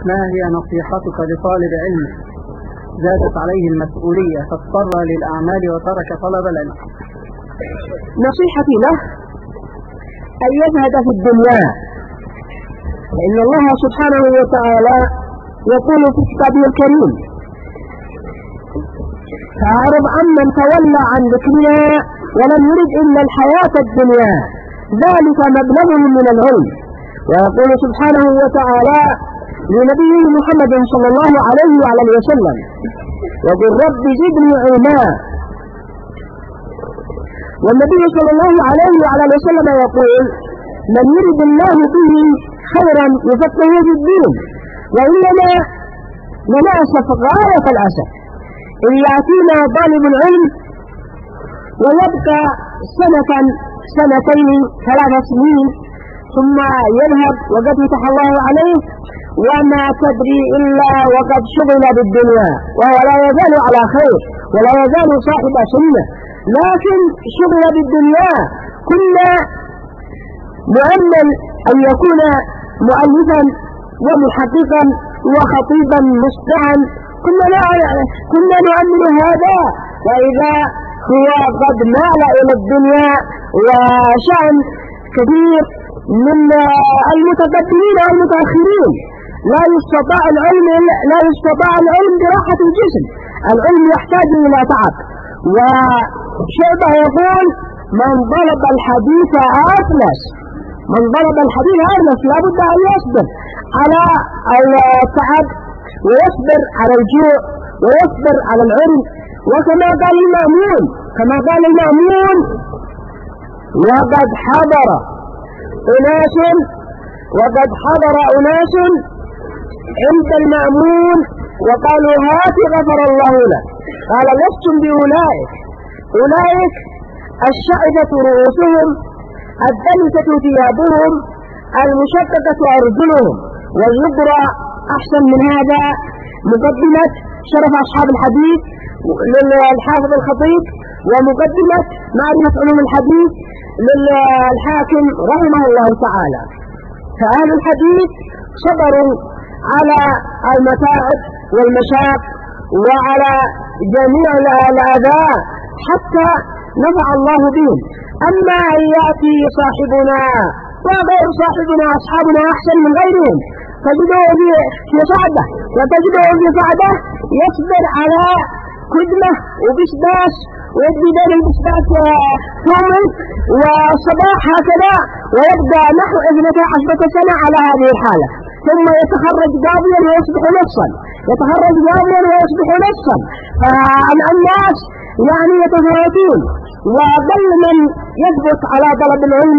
ما هي نصيحتك لطالب علم زادت عليه المسؤولية فاضطر للأعمال وترك طلب العلم؟ نصيحتي له أن يزهد في الدنيا، فإن الله سبحانه وتعالى يقول في كتابه الكريم: فأعرض عمن تولى عن ذكرنا ولم يرد إلا الحياة الدنيا ذلك مبلغهم من العلم. ويقول سبحانه وتعالى لنبيه محمد صلى الله عليه وعلى وسلم: وقل رب زدني علما. والنبي صلى الله عليه وعلى وسلم يقول: من يرد الله به خيرا يفقهه في الدين. وإننا لنأسف غاية الأسف إن يأتينا طالب العلم ويبقى سنة سنتين 3 سنين ثم يذهب وقد فتح الله عليه وما تدري إلا وقد شغل بالدنيا، وهو لا يزال على خير ولا يزال صاحب سنة، لكن شغل بالدنيا. كنا نؤمل أن يكون مؤلفا ومحققا وخطيبا مصدعا، كنا نؤمل هذا، وإذا هو قد مال إلى الدنيا وشأن كثير من المتقدمين والمتأخرين لا يستطاع العلم براحة الجسم. العلم يحتاج إلى تعب. وشعبه يقول: من طلب الحديث أفلس. من طلب الحديث أفلس، لابد أن يصبر على التعب ويصبر على الجوع ويصبر على العلم. وكما قال المأمون: وقد حضر أناس عند المأمون وقالوا: هات غفر الله لك. قال: لستم بأولئك الشعبة رؤوسهم الدلسة ثيابهم المشققة أرجلهم. واليبرى أحسن من هذا مقدمة شرف أصحاب الحديث للحافظ الخطيب، ومقدمة معرفة علوم الحديث للحاكم رحمه الله تعالى. فأهل الحديث صبروا على المتاعب والمشاق وعلى جميع الأذى حتى نفع الله بهم. أما أن يأتي صاحبنا وغير صاحبنا أصحابنا أحسن من غيرهم تجده في صعبة وتجده في صعبة يصبر على كدمة وبسباس ويبدي بين البسباس ثوما والصباح هكذا، ويبدأ نحو 12 سنة على هذه الحالة، ثم يتخرج قاضيا ويصبح نصا، فالناس يعني يتفاوتون. وأقل من يثبت على طلب العلم.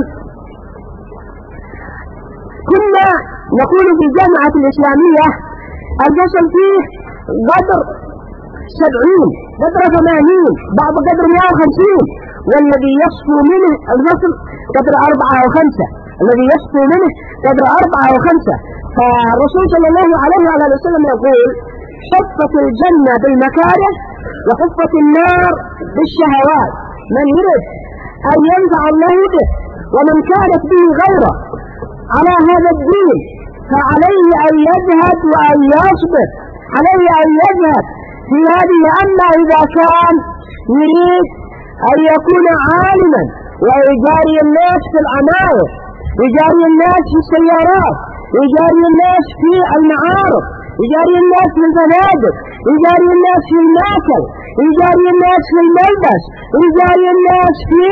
كنا نقول في الجامعة الإسلامية الفصل فيه قدر 70 قدر 80 بعض قدر 150، والذي يصفو منه الفصل قدر 4 أو 5، الذي يصفو منه قدر 4 أو 5. فالرسول صلى الله عليه وسلم يقول: حفت الجنة بالمكاره وحفت النار بالشهوات. من يريد أن ينفع الله به ومن كانت به غيره على هذا الدين فعليه أن يجهد وأن يصبر، عليه أن يجهد في هذه. أما إذا كان يريد أن يكون عالما ويجاري الناس في العماير، يجاري الناس في السيارات، يجاري الناس في المعارض، يجاري الناس في الفنادق، يجاري الناس في المأكل، يجاري الناس في الملبس، يجاري الناس في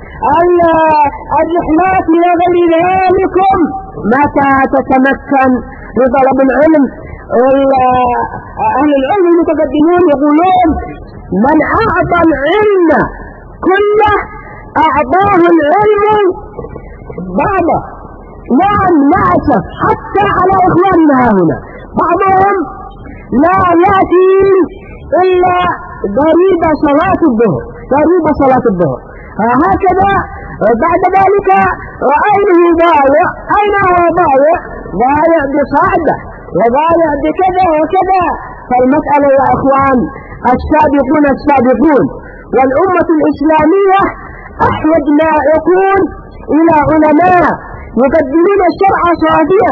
الرحلات إلى غير ذلك، متى تتمكن لطلب العلم؟ أهل العلم المتقدمون يقولون: من أعطى العلم كله أعطاه العلم بعضه. نعم نأسف حتى على إخواننا هنا، بعضهم لا يأتي إلا ضريب صلاة الظهر، هكذا. بعد ذلك رأينه ضايع. أين هو ضايع؟ ضايع بصعبة وضايع بكذا وكذا. فالمسألة يا أخوان السابقون والأمة الإسلامية أحوج ما يكون إلى علماء يقدمون الشرع صافيا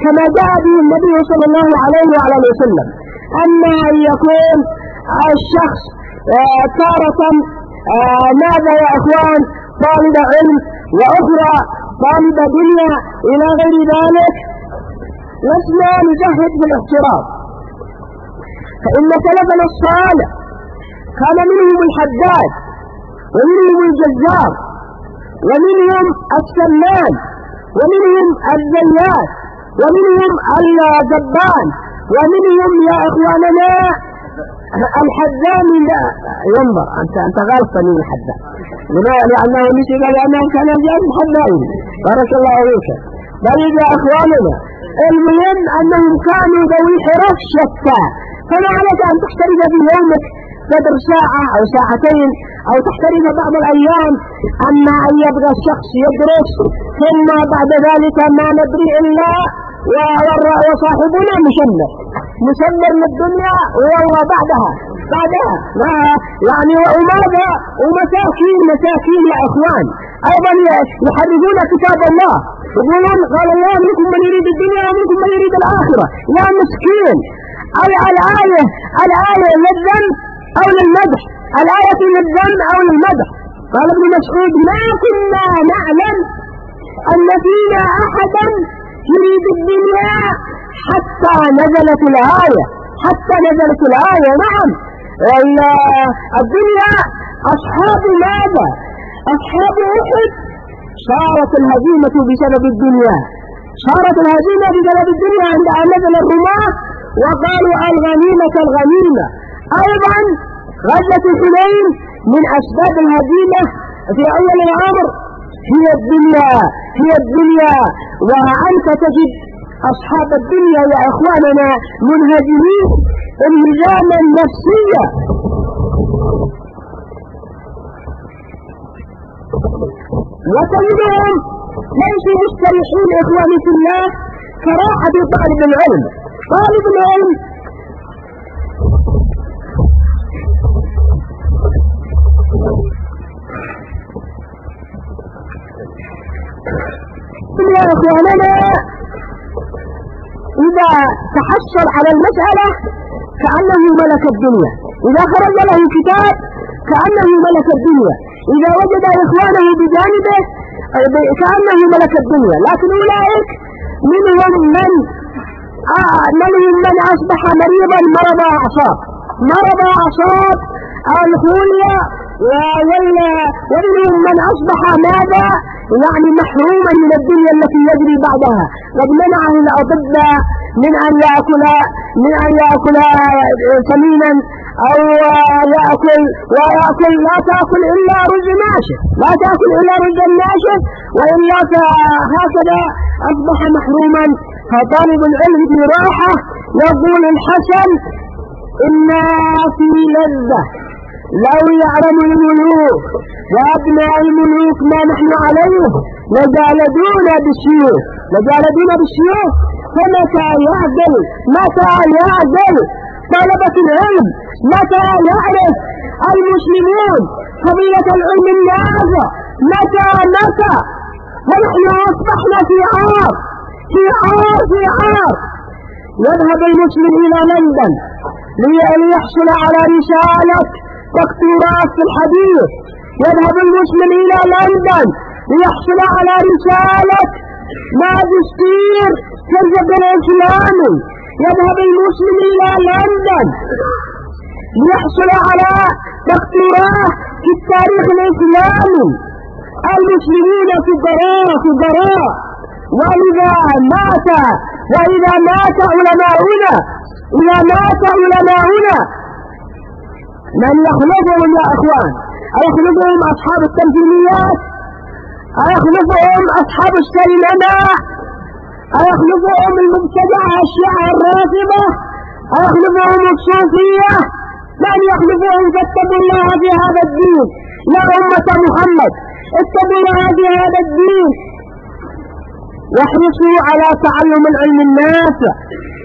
كما جاء به النبي صلى الله عليه وعلى اله وسلم. أما أن يكون الشخص تارة ماذا يا أخوان طالب علم وأخرى طالب دنيا إلى غير ذلك، لسنا نجهد في الاحتراف، فإن سلفنا الصالح كان منهم الحداد ومنهم الجزار ومنهم السمان ومنهم الزيات ومنهم الجبان ومنهم يا إخواننا الحدام. لا ينظر أنت غالطني الحدام لأنه نسي لأنه كان جاء حدام بارك الله فيك. بل يا إخواننا المهم أنهم كانوا ذوي حرف شتى، فما عليك أن تحترز في يومك قدر ساعة أو ساعتين أو تحترز بعض الأيام. أما أن يبقى الشخص يدرس ثم بعد ذلك ما ندري إلا وصاحبنا مسمر للدنيا والله بعدها لا يعني وماذا ومساكين يا إخوان أيضا يحرفون كتاب الله، يقولون قال الله منكم من يريد الدنيا ومنكم من يريد الآخرة. يا مسكين الآية للذم أو للمدح، الآية للذم أو للمدح. قال ابن مسعود ما كنا نعلم أن فينا أحدا يريد الدنيا حتى نزلت الآية. نعم الدنيا أصحاب ماذا؟ أصحاب أحد صارت الهزيمة بسبب الدنيا، عندما نزل الرماة وقالوا الغنيمة. أيضا غزوة حنين من أسباب الهزيمة في أول الأمر هي الدنيا. وأنت تجد أصحاب الدنيا يا إخواننا منهزمين انهزاما نفسيا. وتجدهم ليسوا مستريحين إخواني في الله كراحة طالب العلم يا إخواننا إذا تحصل على المسألة كأنه ملك الدنيا، إذا خرج له كتاب كأنه ملك الدنيا، إذا وجد إخوانه بجانبه كأنه ملك الدنيا. لكن أولئك منهم من أصبح مريضا مرض أعصاب الخولية، ومنهم من أصبح ماذا يعني محروما من الدنيا التي يجري بعدها. قد منعه الأطباء من أن يأكل سمينا أو يأكل لا تأكل إلا رز ناشف، وإلا هكذا أصبح محروما. فطالب العلم في راحة. يقول الحسن إنا في لذة لو يعلم الملوك وأبناء الملوك ما نحن عليه لجالدون بالسيوف. فمتى يعدل طلبة العلم؟ متى يعرف المسلمون فضيلة العلم النافع؟ متى ونحن أصبحنا في عار. يذهب المسلم إلى لندن ليحصل على رسالة دكتوراه في الحديث، يذهب المسلم إلى لندن ليحصل على رسالة ماجستير في الفقه الإسلامي، يذهب المسلم إلى لندن ليحصل على دكتوراه في التاريخ الإسلامي. المسلمين فقراء. وإذا مات علماؤنا من يخلفهم يا أخوان؟ أيخلفهم أصحاب التمثيليات؟ أيخلفهم أصحاب السينما؟ أيخلفهم المبتدعة الشيعة الرافضة؟ أيخلفهم الصوفية؟ من يخلفهم؟ فاتقوا الله في هذا الدين يا أمة محمد، اتقوا الله في هذا الدين واحرصوا على تعلم العلم النافع.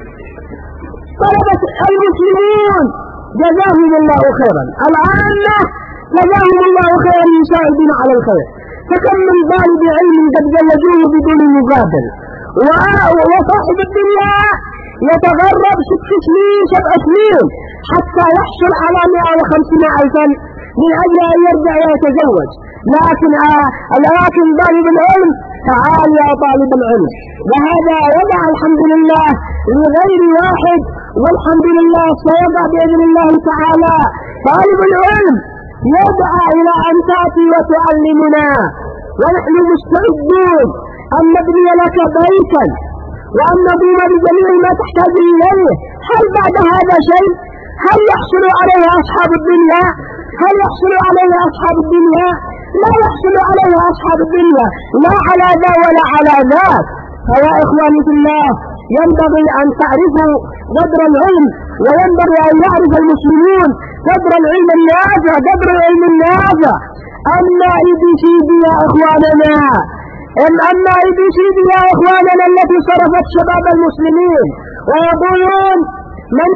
طلبة المسلمون جزاهم الله خيرا، العامة جزاهم الله خيرا يساعدون على الخير. فكم من طالب علم قد زوجوه بدون مقابل، وصاحب الدنيا يتغرب 6 سنين 7 سنين حتى يحصل على 150,000 من أجل أن يرجع ويتزوج. لكن طالب العلم، تعال يا طالب العلم، وهذا وضع الحمد لله لغير واحد، والحمد لله سيضع بإذن الله تعالى. طالب العلم يدعى إلى أن تأتي وتعلمنا، ونحن مستعدون أن نبني لك بيتا وأن نقوم بجميع ما تحتاج إليه. هل بعد هذا شيء؟ هل يحصل عليه أصحاب الدنيا؟ هل يحصل عليه أصحاب الدنيا؟ لا يحصل عليه أصحاب الدنيا، لا على ذا ولا على ذاك. فيا إخواني في الله، ينبغي أن تعرفوا قدر العلم، وينبغي أن يعرف المسلمون قدر العلم النافع، قدر العلم النافع. أما ABCD يا إخواننا، أما ABCD يا إخواننا التي صرفت شباب المسلمين ويقولون من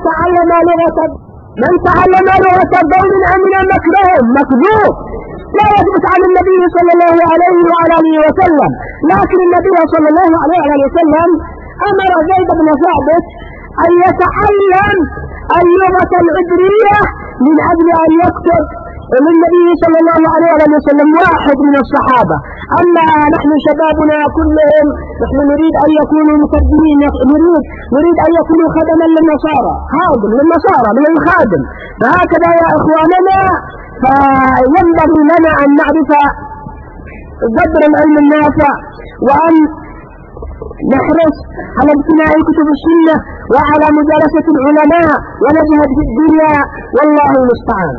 تعلم لغة قوم أمن مكرهم، مكذوب. لا يثبت عن النبي صلى الله عليه وعلى آله وسلم، لكن النبي صلى الله عليه وعلى وسلم أمر زيد بن ثابت أن يتعلم اللغة العبرية من أجل أن يكتب للنبي صلى الله عليه وعلى وسلم واحد من الصحابة. أما نحن شبابنا كلهم نحن نريد أن يكونوا مترجمين، نريد أن يكونوا خدما للنصارى، خادم للنصارى من الخادم. فهكذا يا إخواننا، فينبغي لنا أن نعرف قدر العلم النافع، وأن نحرص على ابتناء كتب السنة وعلى مجالسة العلماء، ونجهد في الدنيا، والله المستعان.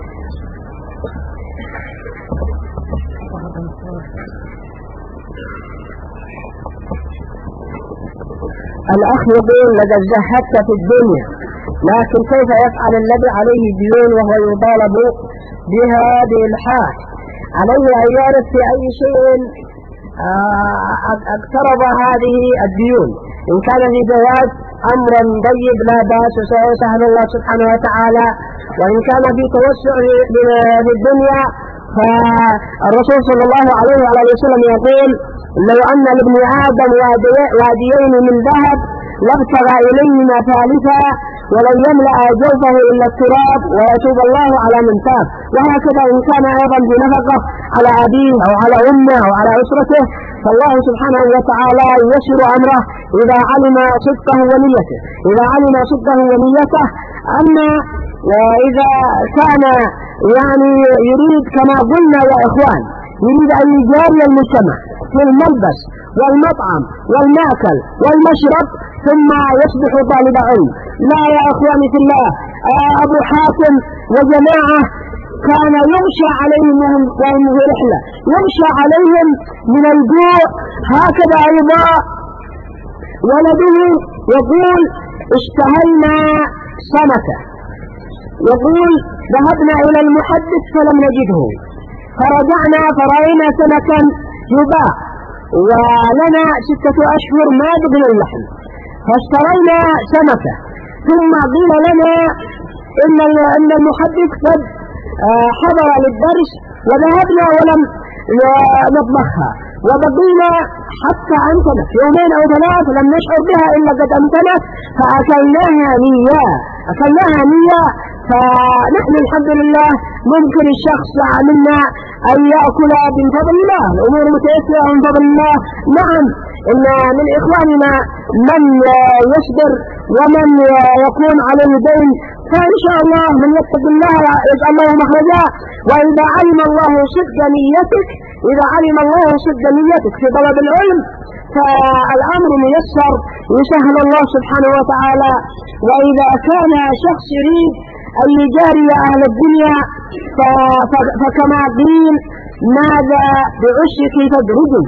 الأخ يقول لقد زهدت في الدنيا، لكن كيف يفعل الذي عليه ديون وهو يطالب بها بإلحاح؟ عليه أن يعرف في أي شيء اقترض هذه الديون. إن كان في جواز أمرا طيب لا بأس، وسيسهل الله سبحانه وتعالى. وإن كان في توسع في الدنيا، فالرسول صلى الله عليه وعلى وسلم يقول لو أن لابن آدم واديين من ذهب لابتغى إليهما ثالثا ولن يملأ جوفه إلا التراب ويتوب الله على من تاب. وهكذا إن كان أيضا بنفقة على أبيه أو على أمه أو على أسرته، فالله سبحانه وتعالى ييسر أمره إذا علم صدقه ونيته، إذا علم صدقه ونيته. أما إذا كان يريد كما قلنا يا إخوان، يريد أن يجاري المجتمع في الملبس والمطعم والمأكل والمشرب ثم يصبح طالب علم، لا يا إخواني في الله. أبو حاتم وجماعة كان يغشى عليهم وهم في رحلة، يغشى عليهم من الجوع. هكذا أيضا ولده يقول اشتهينا سمكة، يقول ذهبنا إلى المحدث فلم نجده، فرجعنا فرأينا سمكا يباع ولنا 6 أشهر ما بغل اللحم، فاشترينا سمكة. ثم قيل لنا إن المحدث قد حضر للدرس، وذهبنا ولم نطبخها، وبقينا حتى أمتنت 2 أو 3 لم نشعر بها إلا قد أمتنت، فأكلناها نية. فنحن الحمد لله ممكن الشخص منا أن يأكل من فضل الله، الأمور متيسرة من فضل الله. نعم، إن من إخواننا من يصبر ومن يكون عليه دين، فإن شاء الله من يتق الله يجعل الله مخرجا. وإذا علم الله صدق نيتك، إذا علم الله صدق نيتك في طلب العلم، فالأمر ميسر يسهل الله سبحانه وتعالى. وإذا كان شخص يريد أن يجاري أهل الدنيا، فكما قيل ماذا بعشك تدرجه،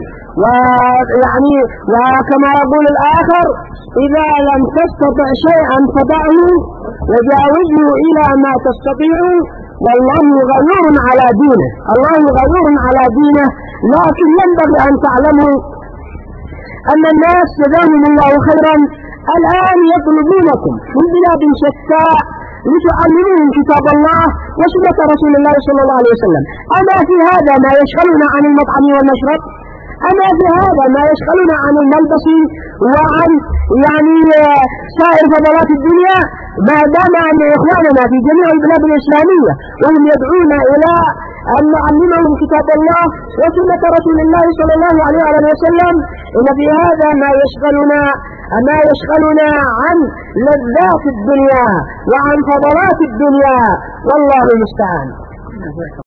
وكما يقول الآخر إذا لم تستطع شيئا فدعه وجاوزه إلى ما تستطيع، والله غيور على دينه، الله غيور على دينه. لكن ينبغي أن تعلموا أن الناس جزاهم الله خيرا الآن يطلبونكم من بلاد شتى لتعلموهم كتاب الله وسنة رسول الله صلى الله عليه وسلم. أما في هذا ما يشغلنا عن المطعم والمشرب؟ أما في هذا ما يشغلنا عن الملبس وعن يعني سائر فضلات الدنيا، ما دام أن إخواننا في جميع البلاد الإسلامية وهم يدعون إلى أن نعلمهم كتاب الله وسنة رسول الله صلى الله عليه وسلم، إن في هذا ما يشغلنا عن لذات الدنيا وعن فضلات الدنيا، والله المستعان.